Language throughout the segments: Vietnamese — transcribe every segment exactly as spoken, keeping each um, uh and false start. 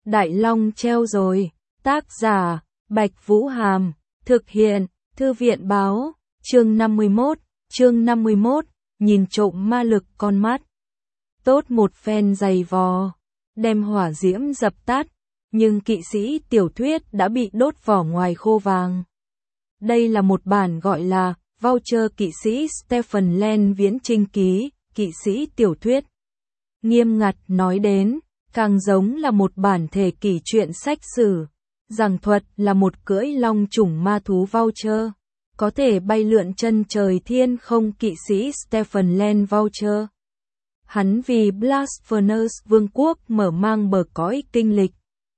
Đại Long treo rồi, tác giả, Bạch Vũ Hàm, thực hiện, Thư viện báo, chương năm mươi mốt, chương năm mươi mốt, nhìn trộm ma lực con mắt. Tốt một phen giày vò, đem hỏa diễm dập tắt, nhưng kỵ sĩ tiểu thuyết đã bị đốt vỏ ngoài khô vàng. Đây là một bản gọi là Voucher kỵ sĩ Stephen Lang viễn trinh ký, kỵ sĩ tiểu thuyết. Nghiêm ngặt nói đến, càng giống là một bản thể kỷ truyện sách sử. Giảng thuật là một cưỡi long chủng ma thú Voucher, có thể bay lượn chân trời thiên không kỵ sĩ Stephen Lang Voucher. Hắn vì Blasphemous vương quốc mở mang bờ cõi kinh lịch.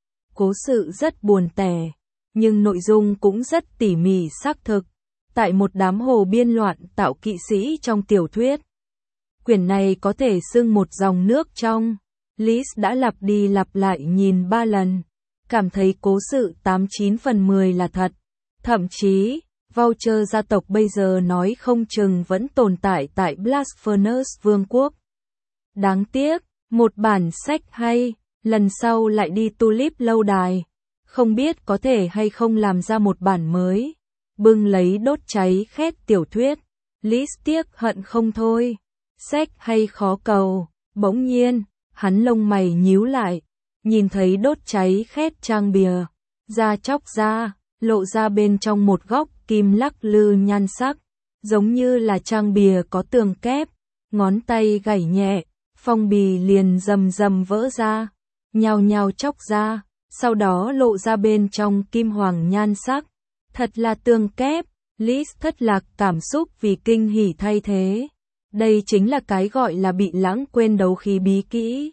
Cố sự rất buồn tẻ, nhưng nội dung cũng rất tỉ mỉ xác thực. Tại một đám hồ biên loạn tạo kỵ sĩ trong tiểu thuyết. Quyển này có thể xưng một dòng nước trong. Liz đã lặp đi lặp lại nhìn ba lần. Cảm thấy cố sự tám chín phần mười là thật. Thậm chí, Voucher gia tộc bây giờ nói không chừng vẫn tồn tại tại Blasphemous vương quốc. Đáng tiếc, một bản sách hay, lần sau lại đi Tulip lâu đài. Không biết có thể hay không làm ra một bản mới. Bưng lấy đốt cháy khét tiểu thuyết. Liz tiếc hận không thôi. Sách hay khó cầu. Bỗng nhiên, hắn lông mày nhíu lại. Nhìn thấy đốt cháy khét trang bìa. Da chóc ra, lộ ra bên trong một góc kim lắc lư nhan sắc. Giống như là trang bìa có tường kép. Ngón tay gảy nhẹ, phong bì liền rầm rầm vỡ ra. Nhào nhào chóc ra, sau đó lộ ra bên trong kim hoàng nhan sắc. Thật là tường kép, Liz thất lạc cảm xúc vì kinh hỉ thay thế. Đây chính là cái gọi là bị lãng quên đấu khí bí kỹ.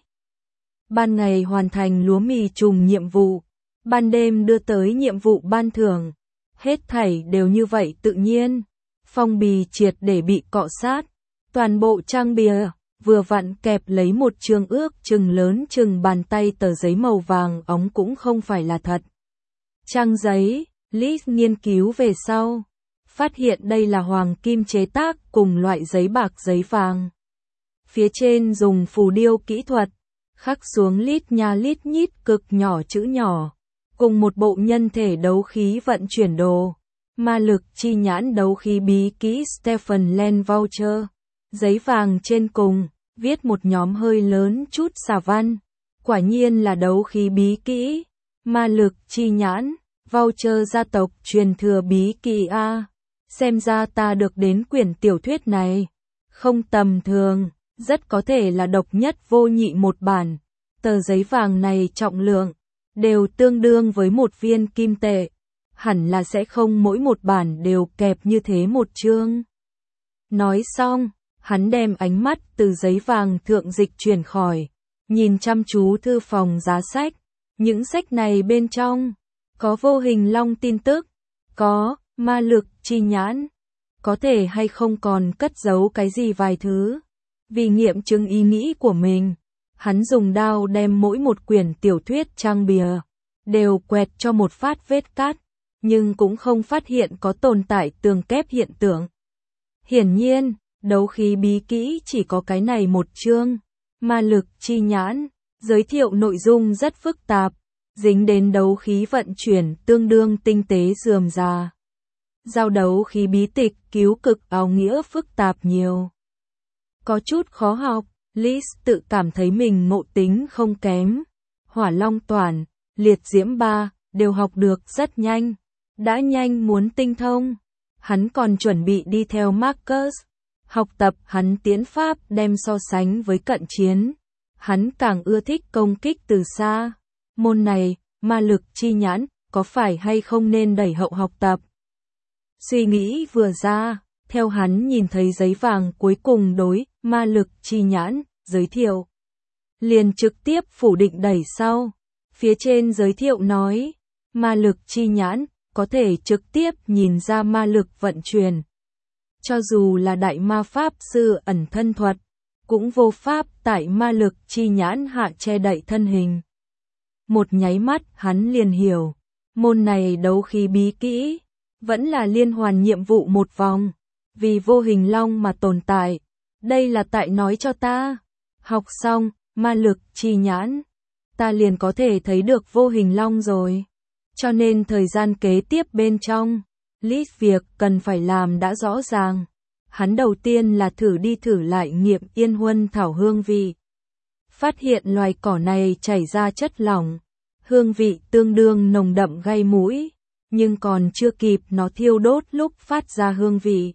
Ban ngày hoàn thành lúa mì trùng nhiệm vụ, ban đêm đưa tới nhiệm vụ ban thưởng. Hết thảy đều như vậy tự nhiên. Phong bì triệt để bị cọ sát. Toàn bộ trang bìa, vừa vặn kẹp lấy một chương ước chừng lớn chừng bàn tay tờ giấy màu vàng óng cũng không phải là thật. Trang giấy, Liz nghiên cứu về sau, phát hiện đây là hoàng kim chế tác cùng loại giấy bạc giấy vàng. Phía trên dùng phù điêu kỹ thuật, khắc xuống lít nha lít nhít cực nhỏ chữ nhỏ, cùng một bộ nhân thể đấu khí vận chuyển đồ, ma lực chi nhãn đấu khí bí kỹ Stephen Lang Voucher. Giấy vàng trên cùng, viết một nhóm hơi lớn chút xà văn, quả nhiên là đấu khí bí kỹ, ma lực chi nhãn. Voucher gia tộc truyền thừa bí kỹ A. Xem ra ta được đến quyển tiểu thuyết này. Không tầm thường, rất có thể là độc nhất vô nhị một bản. Tờ giấy vàng này trọng lượng, đều tương đương với một viên kim tệ. Hẳn là sẽ không mỗi một bản đều kẹp như thế một chương. Nói xong, hắn đem ánh mắt từ giấy vàng thượng dịch chuyển khỏi. Nhìn chăm chú thư phòng giá sách. Những sách này bên trong. Có vô hình long tin tức, có ma lực chi nhãn, có thể hay không còn cất giấu cái gì vài thứ. Vì nghiệm chứng ý nghĩ của mình, hắn dùng đao đem mỗi một quyển tiểu thuyết trang bìa, đều quẹt cho một phát vết cắt, nhưng cũng không phát hiện có tồn tại tường kép hiện tượng. Hiển nhiên, đấu khí bí kỹ chỉ có cái này một chương, ma lực chi nhãn, giới thiệu nội dung rất phức tạp. Dính đến đấu khí vận chuyển tương đương tinh tế rườm rà. Giao đấu khí bí tịch cứu cực áo nghĩa phức tạp nhiều. Có chút khó học, Liz tự cảm thấy mình ngộ tính không kém. Hỏa long toàn, liệt diễm ba, đều học được rất nhanh. Đã nhanh muốn tinh thông. Hắn còn chuẩn bị đi theo Marcus. Học tập hắn tiến pháp đem so sánh với cận chiến. Hắn càng ưa thích công kích từ xa. Môn này, ma lực chi nhãn, có phải hay không nên đẩy hậu học tập? Suy nghĩ vừa ra, theo hắn nhìn thấy giấy vàng cuối cùng đối, ma lực chi nhãn, giới thiệu. Liền trực tiếp phủ định đẩy sau. Phía trên giới thiệu nói, ma lực chi nhãn, có thể trực tiếp nhìn ra ma lực vận chuyển. Cho dù là đại ma pháp sư ẩn thân thuật, cũng vô pháp tại ma lực chi nhãn hạ che đậy thân hình. Một nháy mắt hắn liền hiểu, môn này đấu khí bí kỹ, vẫn là liên hoàn nhiệm vụ một vòng, vì vô hình long mà tồn tại, đây là tại nói cho ta. Học xong, ma lực chi nhãn, ta liền có thể thấy được vô hình long rồi. Cho nên thời gian kế tiếp bên trong, list việc cần phải làm đã rõ ràng. Hắn đầu tiên là thử đi thử lại nghiệm yên huân thảo hương vị. Phát hiện loài cỏ này chảy ra chất lỏng, hương vị tương đương nồng đậm gây mũi, nhưng còn chưa kịp nó thiêu đốt lúc phát ra hương vị.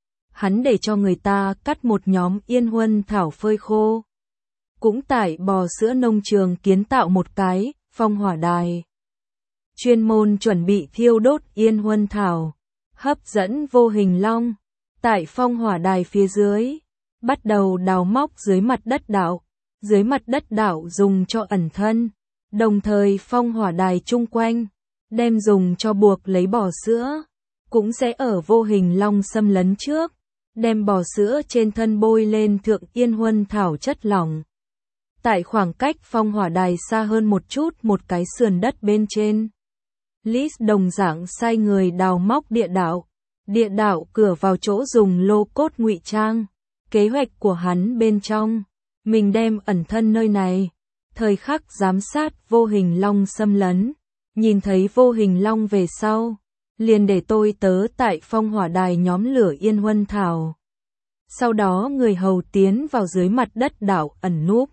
Hắn để cho người ta cắt một nhóm yên huân thảo phơi khô. Cũng tại bò sữa nông trường kiến tạo một cái phong hỏa đài. Chuyên môn chuẩn bị thiêu đốt yên huân thảo, hấp dẫn vô hình long. Tại phong hỏa đài phía dưới, bắt đầu đào móc dưới mặt đất đảo. Dưới mặt đất đảo dùng cho ẩn thân, đồng thời phong hỏa đài chung quanh, đem dùng cho buộc lấy bò sữa, cũng sẽ ở vô hình long xâm lấn trước, đem bò sữa trên thân bôi lên thượng yên huân thảo chất lỏng. Tại khoảng cách phong hỏa đài xa hơn một chút một cái sườn đất bên trên, Lis đồng dạng sai người đào móc địa đạo, địa đạo cửa vào chỗ dùng lô cốt ngụy trang, kế hoạch của hắn bên trong. Mình đem ẩn thân nơi này, thời khắc giám sát vô hình long xâm lấn, nhìn thấy vô hình long về sau, liền để tôi tớ tại phong hỏa đài nhóm lửa yên huân thảo. Sau đó người hầu tiến vào dưới mặt đất đảo ẩn núp.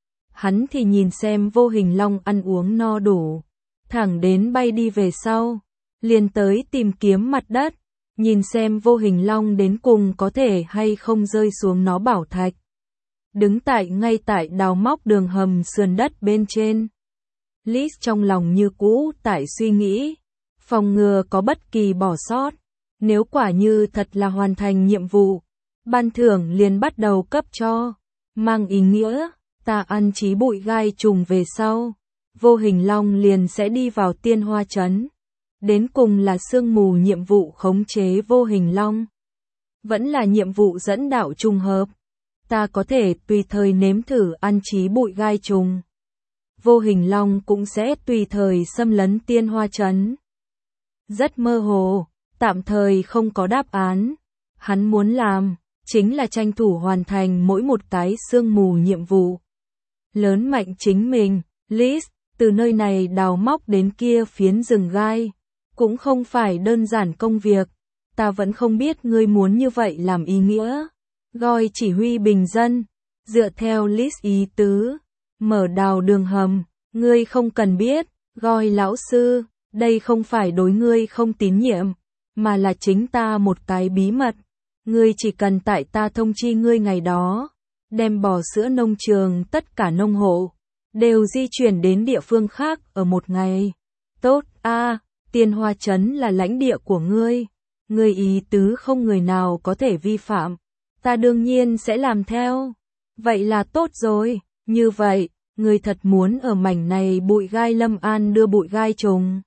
Hắn thì nhìn xem vô hình long ăn uống no đủ, thẳng đến bay đi về sau, liền tới tìm kiếm mặt đất, nhìn xem vô hình long đến cùng có thể hay không rơi xuống nó bảo thạch. Đứng tại ngay tại đào móc đường hầm sườn đất bên trên. Lis trong lòng như cũ tại suy nghĩ, phòng ngừa có bất kỳ bỏ sót. Nếu quả như thật là hoàn thành nhiệm vụ, ban thưởng liền bắt đầu cấp cho, mang ý nghĩa, ta ăn chí bụi gai trùng về sau, vô hình long liền sẽ đi vào tiên hoa trấn. Đến cùng là sương mù nhiệm vụ khống chế vô hình long, vẫn là nhiệm vụ dẫn đạo trùng hợp. Ta có thể tùy thời nếm thử ăn chí bụi gai trùng. Vô hình long cũng sẽ tùy thời xâm lấn tiên hoa trấn. Rất mơ hồ, tạm thời không có đáp án. Hắn muốn làm, chính là tranh thủ hoàn thành mỗi một cái sương mù nhiệm vụ. Lớn mạnh chính mình, Lis, từ nơi này đào móc đến kia phiến rừng gai. Cũng không phải đơn giản công việc. Ta vẫn không biết ngươi muốn như vậy làm ý nghĩa. Goi chỉ huy bình dân, dựa theo list ý tứ, mở đào đường hầm, ngươi không cần biết, Goi lão sư, đây không phải đối ngươi không tín nhiệm, mà là chính ta một cái bí mật, ngươi chỉ cần tại ta thông chi ngươi ngày đó, đem bò sữa nông trường tất cả nông hộ, đều di chuyển đến địa phương khác ở một ngày. Tốt a, tiên hoa trấn là lãnh địa của ngươi, ngươi ý tứ không người nào có thể vi phạm. Ta đương nhiên sẽ làm theo. Vậy là tốt rồi, như vậy, người thật muốn ở mảnh này bụi gai Lâm An đưa bụi gai trùng.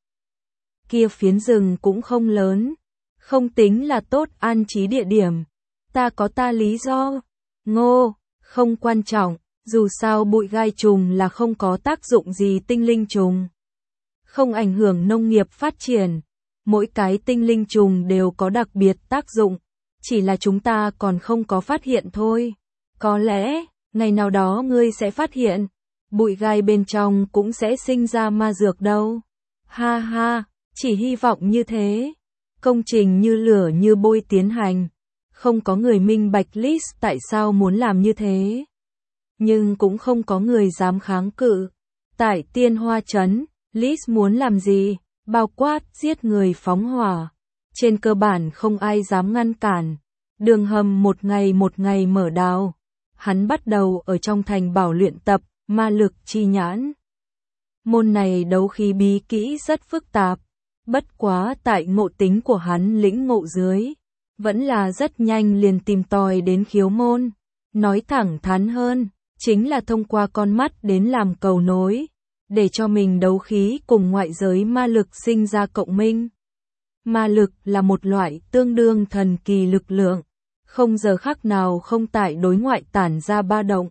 Kia phiến rừng cũng không lớn, không tính là tốt an trí địa điểm. Ta có ta lý do. Ngô, không quan trọng, dù sao bụi gai trùng là không có tác dụng gì tinh linh trùng. Không ảnh hưởng nông nghiệp phát triển. Mỗi cái tinh linh trùng đều có đặc biệt tác dụng. Chỉ là chúng ta còn không có phát hiện thôi. Có lẽ, ngày nào đó ngươi sẽ phát hiện, bụi gai bên trong cũng sẽ sinh ra ma dược đâu. Ha ha, chỉ hy vọng như thế. Công trình như lửa như bôi tiến hành. Không có người minh bạch Lis tại sao muốn làm như thế. Nhưng cũng không có người dám kháng cự. Tại tiên hoa trấn, Lis muốn làm gì? Bao quát, giết người phóng hỏa. Trên cơ bản không ai dám ngăn cản. Đường hầm một ngày một ngày mở đào. Hắn bắt đầu ở trong thành bảo luyện tập, ma lực chi nhãn. Môn này đấu khí bí kỹ rất phức tạp. Bất quá tại ngộ tính của hắn lĩnh ngộ dưới. Vẫn là rất nhanh liền tìm tòi đến khiếu môn. Nói thẳng thắn hơn, chính là thông qua con mắt đến làm cầu nối. Để cho mình đấu khí cùng ngoại giới ma lực sinh ra cộng minh. Ma lực là một loại tương đương thần kỳ lực lượng, không giờ khắc nào không tại đối ngoại tản ra ba động.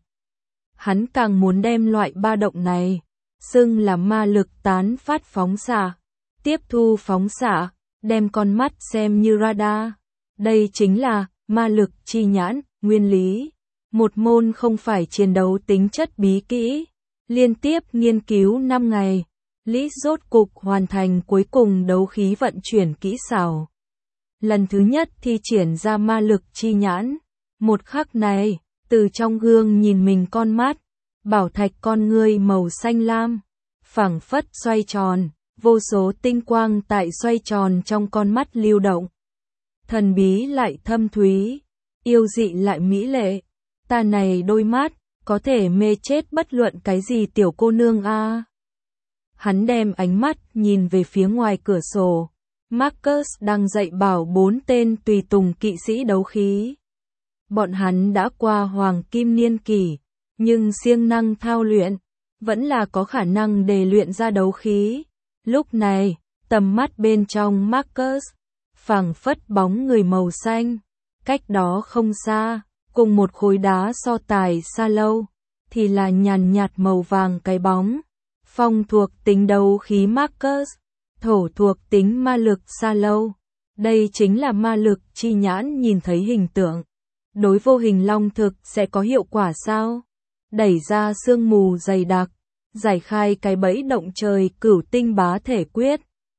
Hắn càng muốn đem loại ba động này, xưng là ma lực tán phát phóng xạ, tiếp thu phóng xạ, đem con mắt xem như radar. Đây chính là ma lực chi nhãn, nguyên lý. Một môn không phải chiến đấu tính chất bí kỹ, Liên tiếp nghiên cứu năm ngày, Lý rốt cục hoàn thành cuối cùng đấu khí vận chuyển kỹ xảo. Lần thứ nhất thi triển ra ma lực chi nhãn. Một khắc này, từ trong gương nhìn mình con mắt, bảo thạch con ngươi màu xanh lam, phẳng phất xoay tròn, vô số tinh quang tại xoay tròn trong con mắt lưu động. Thần bí lại thâm thúy, yêu dị lại mỹ lệ. Ta này đôi mắt, có thể mê chết bất luận cái gì tiểu cô nương a. Hắn đem ánh mắt nhìn về phía ngoài cửa sổ. Marcus đang dạy bảo bốn tên tùy tùng kỵ sĩ đấu khí. Bọn hắn đã qua hoàng kim niên kỷ, nhưng siêng năng thao luyện, vẫn là có khả năng để luyện ra đấu khí. Lúc này, tầm mắt bên trong Marcus, phảng phất bóng người màu xanh. Cách đó không xa, cùng một khối đá so tài xa lâu, thì là nhàn nhạt màu vàng cái bóng. Phong thuộc tính đấu khí Marcus, thổ thuộc tính ma lực xa lâu. Đây chính là ma lực chi nhãn nhìn thấy hình tượng. Đối vô hình long thực sẽ có hiệu quả sao? Đẩy ra sương mù dày đặc, giải khai cái bẫy động trời cửu tinh bá thể quyết.